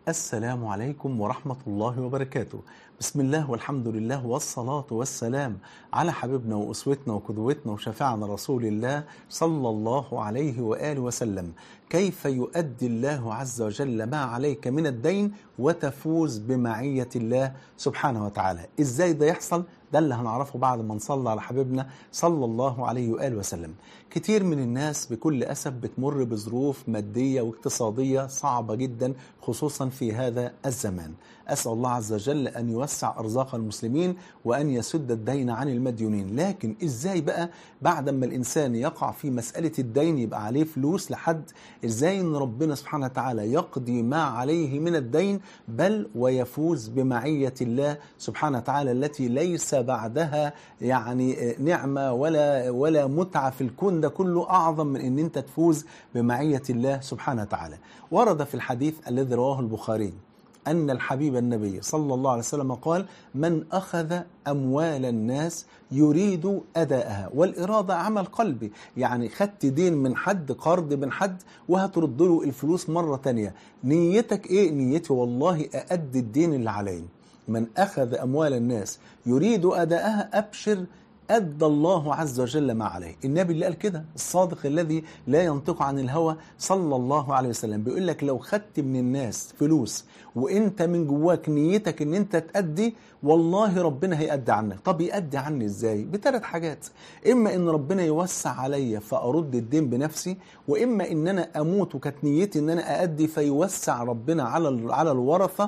السلام عليكم ورحمة الله وبركاته. بسم الله والحمد لله والصلاة والسلام على حبيبنا وأسوتنا وقدوتنا وشفاعنا رسول الله صلى الله عليه وآله وسلم. كيف يؤدي الله عز وجل ما عليك من الدين وتفوز بمعية الله سبحانه وتعالى؟ إزاي ده يحصل؟ ده اللي هنعرفه بعد ما نصلي على حبيبنا صلى الله عليه وآله وسلم. كتير من الناس بكل أسف بتمر بظروف مادية واقتصادية صعبة جدا، خصوصا في هذا الزمان. أسأل الله عز وجل أن يوسع أرزاق المسلمين وأن يسد الدين عن المديونين. لكن إزاي بقى بعد ما الإنسان يقع في مسألة الدين يبقى عليه فلوس لحد، إزاي أن ربنا سبحانه وتعالى يقضي ما عليه من الدين بل ويفوز بمعية الله سبحانه وتعالى التي ليس بعدها يعني نعمة ولا متعة في الكون ده كله أعظم من أن أنت تفوز بمعية الله سبحانه وتعالى. ورد في الحديث الذي رواه البخاري أن الحبيب النبي صلى الله عليه وسلم قال: من أخذ أموال الناس يريد أداءها، والإرادة عمل قلبي، يعني خدت دين من حد، قرض من حد، وهترد له الفلوس مرة تانية. نيتك إيه؟ نيتي والله أأدي الدين اللي علي. من أخذ أموال الناس يريد أداءها أبشر أدى الله عز وجل ما عليه. النبي اللي قال كده، الصادق الذي لا ينطق عن الهوى صلى الله عليه وسلم، بيقول لك لو خدت من الناس فلوس وانت من جواك نيتك ان انت تأدي، والله ربنا هيأدي عنك. طب يأدي عني ازاي؟ بثلاث حاجات: اما ان ربنا يوسع عليا فأرد الدين بنفسي، واما ان انا اموت وكانت نيتي ان انا أأدي فيوسع ربنا على الورثة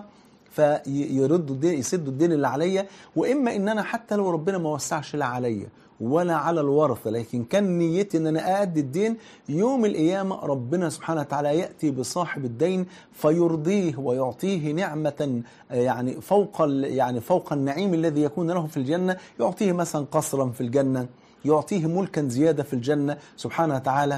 فيردوا الدين، يسدوا الدين اللي عليا، واما ان انا حتى لو ربنا ما وسعش لا عليا ولا على الورثه لكن كان نيتي ان انا اادي الدين، يوم القيامه ربنا سبحانه وتعالى ياتي بصاحب الدين فيرضيه ويعطيه نعمه يعني فوق النعيم الذي يكون له في الجنه. يعطيه مثلا قصرا في الجنه، يعطيه ملكا زياده في الجنه سبحانه وتعالى،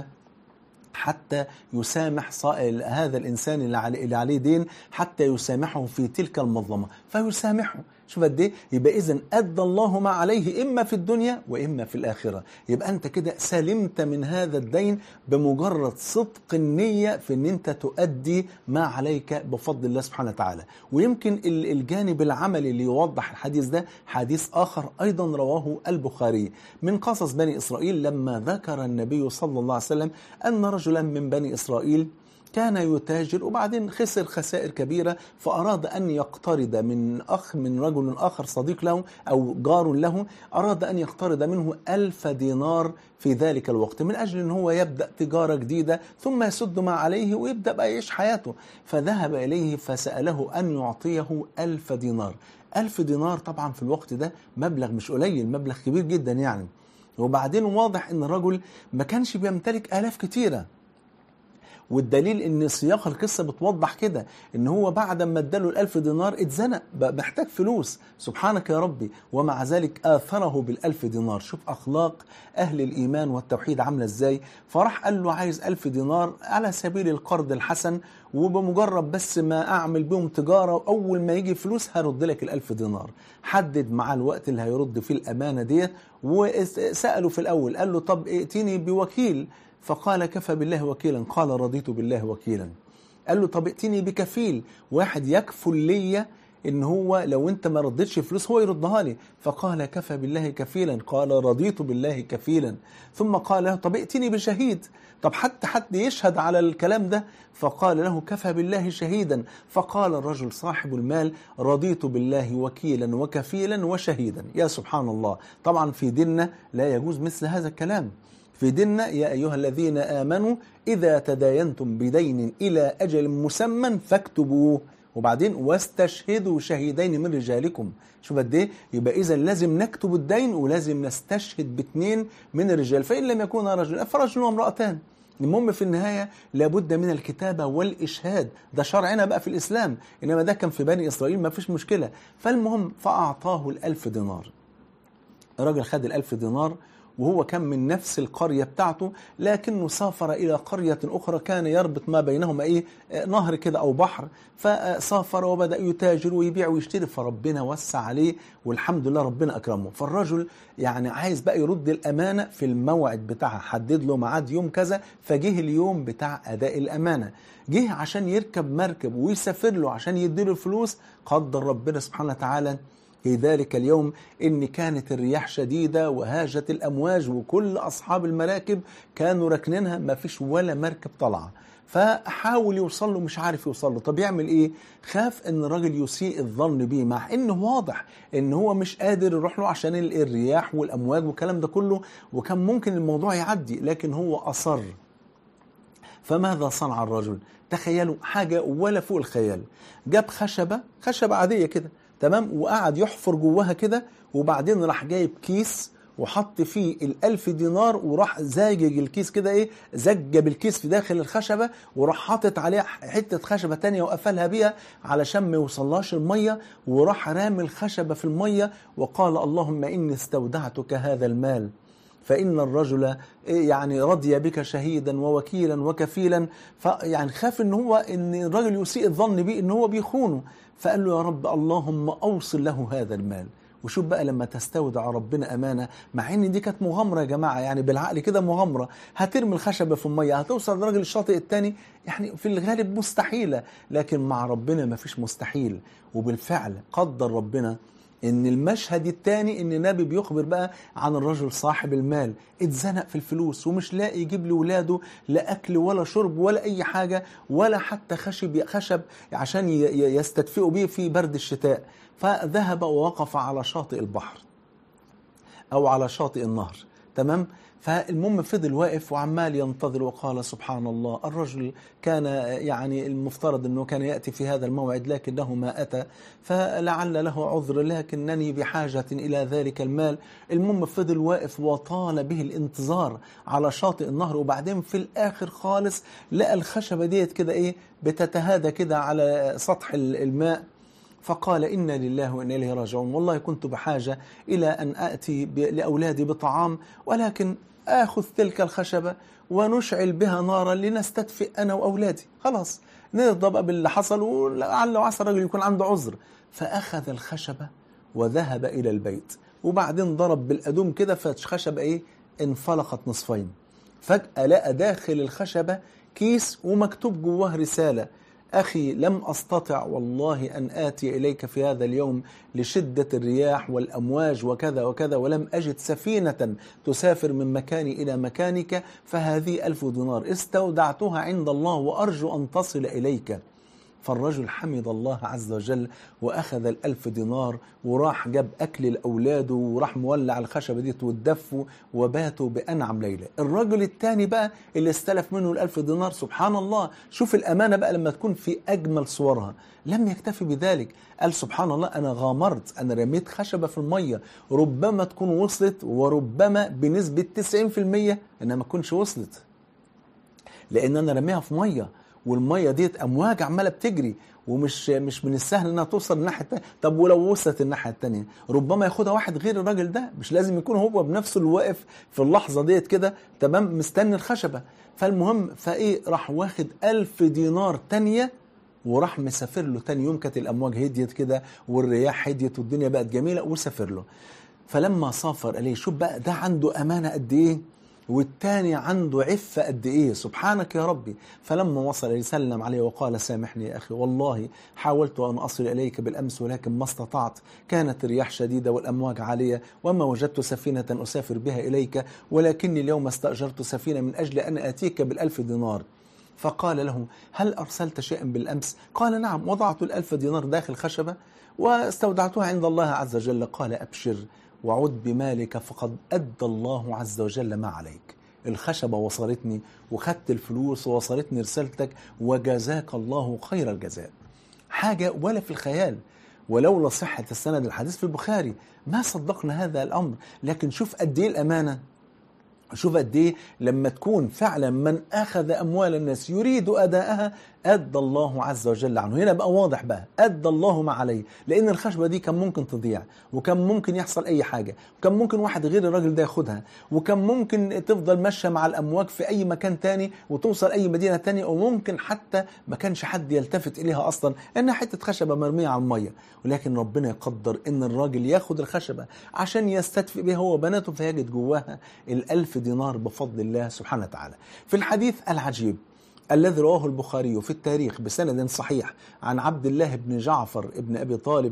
حتى يسامح هذا الإنسان اللي عليه دين، حتى يسامحه في تلك المظلمة فيسامحه. شوف قد ايه؟ يبقى إذن أدى الله ما عليه إما في الدنيا وإما في الآخرة. يبقى أنت كده سلمت من هذا الدين بمجرد صدق النية في أن أنت تؤدي ما عليك بفضل الله سبحانه وتعالى. ويمكن الجانب العملي اللي يوضح الحديث ده حديث آخر أيضا رواه البخاري من قصص بني إسرائيل، لما ذكر النبي صلى الله عليه وسلم أن رجلا من بني إسرائيل كان يتاجر وبعدين خسر خسائر كبيرة، فأراد أن يقترض من رجل آخر صديق له أو جار له، أراد أن يقترض منه 1000 دينار في ذلك الوقت من أجل أن هو يبدأ تجارة جديدة ثم يسد ما عليه ويبدأ بقى يعيش حياته. فذهب إليه فسأله أن يعطيه 1000 دينار. 1000 دينار طبعا في الوقت ده مبلغ مش قليل، مبلغ كبير جدا يعني. وبعدين واضح أن الرجل ما كانش بيمتلك آلاف كتيرة، والدليل ان سياق القصة بتوضح كده، ان هو بعد ما اداله 1000 دينار اتزنق بقى محتاج فلوس، سبحانك يا ربي، ومع ذلك آثره بال1000 دينار. شوف أخلاق أهل الإيمان والتوحيد عاملة ازاي. فراح قال له عايز 1000 دينار على سبيل القرض الحسن، وبمجرد بس ما أعمل بهم تجارة وأول ما يجي فلوس هرد لك 1000 دينار. حدد معاه الوقت اللي هيرد فيه الأمانة ديت، وسأله في الأول قال له طب ائتني بوكيل، فقال كفى بالله وكيلا، قال رضيت بالله وكيلا. قال له طب ائتني بكفيل، واحد يكفل لي ان هو لو انت ما ردتش فلوس هو يردها لي، فقال كفى بالله كفيلا، قال رضيت بالله كفيلا. ثم قال له طب ائتني بشهيد، طب حتى حد يشهد على الكلام ده، فقال له كفى بالله شهيدا. فقال الرجل صاحب المال رضيت بالله وكيلا وكفيلا وشهيدا. يا سبحان الله، طبعا في ديننا لا يجوز مثل هذا الكلام. في ديننا يا أيها الذين آمنوا إذا تداينتم بدين إلى أجل مسمى فاكتبوه، وبعدين واستشهدوا شهيدين من رجالكم. شوف قد ايه؟ يبقى إذا لازم نكتب الدين ولازم نستشهد باثنين من الرجال، فإن لم يكون رجل فرجل وامرأتان. المهم في النهاية لابد من الكتابة والإشهاد، ده شرعنا بقى في الإسلام، إنما ده كان في بني إسرائيل ما فيش مشكلة. فالمهم فأعطاه 1000 دينار. الراجل خد 1000 دينار وهو كان من نفس القرية بتاعته، لكنه سافر إلى قرية أخرى كان يربط ما بينهما نهر كده أو بحر، فسافر وبدأ يتاجر ويبيع ويشتري، فربنا وسع عليه والحمد لله ربنا أكرمه. فالرجل يعني عايز بقى يرد الأمانة في الموعد بتاعها، حدد له ميعاد يوم كذا، فجه اليوم بتاع أداء الأمانة، جه عشان يركب مركب ويسافر له عشان يديله الفلوس. قدر ربنا سبحانه وتعالى في ذلك اليوم إن كانت الرياح شديدة وهاجت الأمواج، وكل أصحاب المراكب كانوا راكنينها، ما فيش ولا مركب طلعة. فحاول يوصل له مش عارف يوصل له. طب يعمل إيه؟ خاف إن الراجل يسيء الظن بيه، مع إنه واضح إن هو مش قادر يروح له عشان الرياح والأمواج والكلام ده كله، وكان ممكن الموضوع يعدي، لكن هو أصر. فماذا صنع الرجل؟ تخيلوا حاجة ولا فوق الخيال. جاب خشبة عادية كده، تمام، وقعد يحفر جواها كده، وبعدين راح جايب كيس وحط فيه 1000 دينار، وراح زاجج الكيس كده زج بالكيس في داخل الخشبة، وراح حاطط عليها حتة خشبة تانية وقفلها بيها علشان ما يوصلهاش المية، وراح رامي الخشبة في المية وقال اللهم إني استودعتك هذا المال فإن الرجل يعني رضي بك شهيدا ووكيلا وكفيلا. فيعني خاف ان الرجل يسيء الظن به ان هو بيخونه، فقال له يا رب اللهم أوصل له هذا المال. وشوف بقى لما تستودع ربنا أمانة، مع ان دي كانت مغامرة يا جماعة، يعني بالعقل كده مغامرة، هترمي الخشبة في المية هتوصل لراجل الشاطئ التاني، يعني في الغالب مستحيلة، لكن مع ربنا ما فيش مستحيل. وبالفعل قدر ربنا ان المشهد الثاني ان النبي بيخبر بقى عن الرجل صاحب المال، اتزنق في الفلوس ومش لاقي يجيب لاولاده لا اكل ولا شرب ولا اي حاجه، ولا حتى خشب عشان يستدفئوا به في برد الشتاء. فذهب ووقف على شاطئ البحر او على شاطئ النهر، تمام. فالمهم فضل واقف وعمال ينتظر، وقال سبحان الله، الرجل كان يعني المفترض أنه كان يأتي في هذا الموعد لكنه ما أتى، فلعل له عذر، لكنني بحاجة إلى ذلك المال. المهم فضل واقف وطال به الانتظار على شاطئ النهر، وبعدين في الآخر خالص لقى الخشبة ديت كده بتتهادى كده على سطح الماء، فقال إنا لله وإنا إليه راجعون، والله كنت بحاجة إلى أن آتي لأولادي بطعام، ولكن آخذ تلك الخشبة ونشعل بها نارا لنستدفئ أنا وأولادي، خلاص نرضى بقى باللي حصل، ولعل وعسى الرجل يكون عنده عذر. فأخذ الخشبة وذهب إلى البيت، وبعدين ضرب بالأدوم كده فالخشبة انفلقت نصفين. فجأة لقى داخل الخشبة كيس ومكتوب جواه رسالة: أخي لم أستطع والله أن آتي إليك في هذا اليوم لشدة الرياح والأمواج وكذا وكذا، ولم أجد سفينة تسافر من مكاني إلى مكانك، فهذه 1000 دينار استودعتها عند الله وأرجو أن تصل إليك. فالرجل حمد الله عز وجل وأخذ 1000 دينار وراح جاب أكل لأولاده، وراح مولع الخشبة دي واتدفوا وباتوا بأنعم ليلة. الرجل الثاني بقى اللي استلف منه 1000 دينار، سبحان الله، شوف الأمانة بقى لما تكون في أجمل صورها، لم يكتفي بذلك، قال سبحان الله أنا غامرت، أنا رميت خشبة في المية، ربما تكون وصلت وربما بنسبة 90% إنها ما تكونش وصلت، لأن أنا رميها في مية، والمية ديت أمواج عمالة بتجري، ومش من السهل انها توصل الناحيه الثانيه. طب ولو وصلت الناحيه الثانيه ربما ياخدها واحد غير الراجل ده، مش لازم يكون هو بنفسه اللي واقف في اللحظه ديت كده، تمام، مستني الخشبه. فالمهم راح واخد 1000 دينار تانية وراح مسافر له تاني يوم. كانت الامواج هديت كده والرياح هديت والدنيا بقت جميله، وسافر له. فلما سافر قال شوف بقى ده عنده امانه قد ايه، والتاني عنده عفة قد إيه، سبحانك يا ربي. فلما وصل يسلم عليه وقال سامحني يا أخي، والله حاولت أن أصل إليك بالأمس ولكن ما استطعت، كانت الرياح شديدة والأمواج عالية وما وجدت سفينة أسافر بها إليك، ولكني اليوم استأجرت سفينة من أجل أن أتيك ب1000 دينار. فقال له هل أرسلت شيئا بالأمس؟ قال نعم، وضعت 1000 دينار داخل خشبة واستودعتها عند الله عز وجل. قال أبشر وعد بمالك فقد أدى الله عز وجل ما عليك. الخشبة وصلتني وخدت الفلوس ووصلتني رسالتك وجزاك الله خير الجزاء. حاجة ولا في الخيال، ولولا صحة السند الحديث في البخاري ما صدقنا هذا الأمر. لكن شوف قد إيه الأمانة، شوف قد إيه لما تكون فعلا من أخذ أموال الناس يريد أداءها أدى الله عز وجل عنه. هنا بقى واضح بقى أدى الله ما عليه، لأن الخشبة دي كان ممكن تضيع، وكان ممكن يحصل أي حاجة، وكان ممكن واحد غير الراجل ده ياخدها، وكان ممكن تفضل ماشية مع الأمواج في أي مكان تاني وتوصل أي مدينة تانية، وممكن حتى ما كانش حد يلتفت إليها أصلا إنها حتة خشبة مرمية على المية. ولكن ربنا يقدر إن الراجل ياخد الخشبة عشان يستدفئ بها هو وبناته، فيجد جواها 1000 دينار بفضل الله سبحانه وتعالى. في الحديث العجيب الذي رواه البخاري في التاريخ بسند صحيح عن عبد الله بن جعفر ابن أبي طالب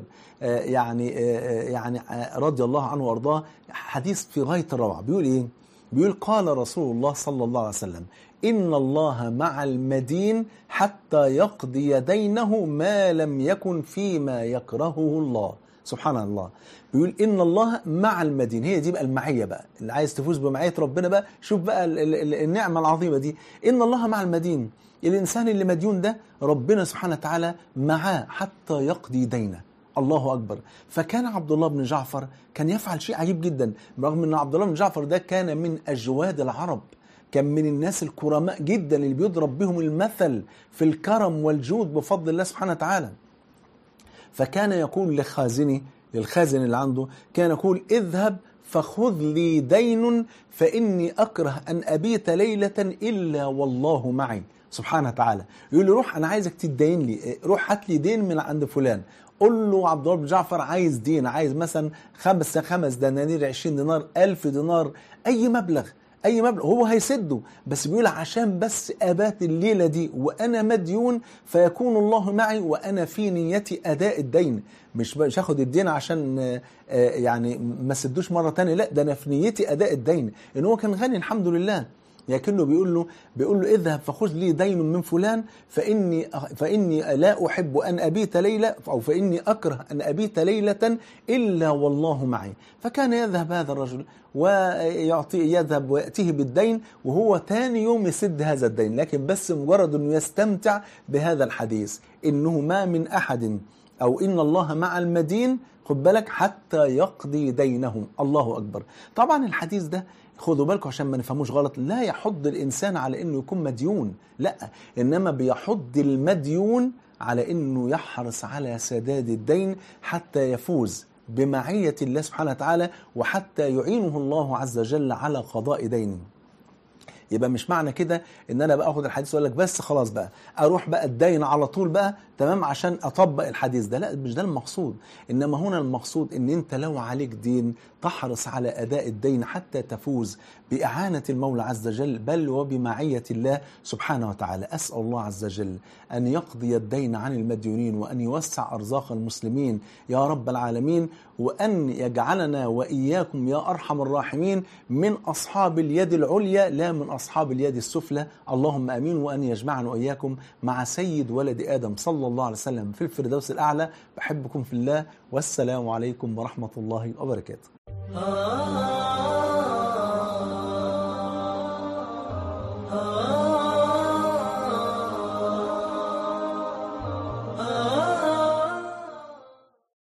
رضي الله عنه وأرضاه، حديث في غاية الروعة. بيقول إيه؟ بيقول قال رسول الله صلى الله عليه وسلم: إن الله مع المدين حتى يقضي دينه ما لم يكن فيما يكرهه الله. سبحان الله. بيقول إن الله مع المدين، هي دي بقى المعية بقى، اللي عايز تفوز بمعية ربنا بقى شوف بقى النعمة العظيمة دي. إن الله مع المدين، الإنسان اللي مديون ده ربنا سبحانه وتعالى معاه حتى يقضي دينه. الله أكبر. فكان عبد الله بن جعفر كان يفعل شيء عجيب جدا، رغم أن عبد الله بن جعفر ده كان من أجواد العرب، كان من الناس الكرماء جدا اللي بيضرب بهم المثل في الكرم والجود بفضل الله سبحانه وتعالى. فكان يقول للخازن اللي عنده، كان يقول: اذهب فخذ لي دين فإني أكره أن أبيت ليلة إلا والله معي. سبحانه وتعالى. يقول له: روح أنا عايزك تدين لي، روح هات لي دين من عند فلان. قل له عبد الله بن جعفر عايز دين، عايز مثلا 5 دنانير، 20 دينار، 1000 دينار، أي مبلغ هو هيسده، بس بيقول عشان بس أبات الليلة دي وأنا مديون فيكون الله معي وأنا في نيتي أداء الدين. مش هاخد الدين عشان يعني ما سدوش مرة تانية، لا، ده أنا في نيتي أداء الدين. إن هو كان غني الحمد لله، لكنه بيقول له: اذهب فخذ لي دين من فلان فإني لا أحب أن أبيت ليلة، أو فإني أكره أن أبيت ليلة إلا والله معي. فكان يذهب هذا الرجل يذهب ويأتيه بالدين، وهو تاني يوم يسد هذا الدين، لكن بس مجرد أنه يستمتع بهذا الحديث، إنه ما من أحد، أو إن الله مع المدين، خد بالك، حتى يقضي دينهم. الله أكبر. طبعا الحديث ده خدوا بالكم عشان ما نفهموش غلط، لا يحض الإنسان على إنه يكون مديون، لا، إنما بيحض المديون على إنه يحرص على سداد الدين حتى يفوز بمعية الله سبحانه وتعالى، وحتى يعينه الله عز وجل على قضاء دينه. يبقى مش معنى كده ان انا بقى اخد الحديث واقول لك بس خلاص بقى اروح بقى الدين على طول بقى تمام عشان اطبق الحديث ده، لا، مش ده المقصود. انما هنا المقصود ان انت لو عليك دين تحرص على اداء الدين حتى تفوز باعانة المولى عز وجل، بل وبمعية الله سبحانه وتعالى. اسال الله عز وجل ان يقضي الدين عن المديونين، وان يوسع ارزاق المسلمين يا رب العالمين، وان يجعلنا واياكم يا ارحم الراحمين من اصحاب اليد العليا لا من أصحاب اليد السفلى، اللهم آمين. وأن يجمعنا وإياكم مع سيد ولد آدم صلى الله عليه وسلم في الفردوس الأعلى. بحبكم في الله، والسلام عليكم ورحمة الله وبركاته.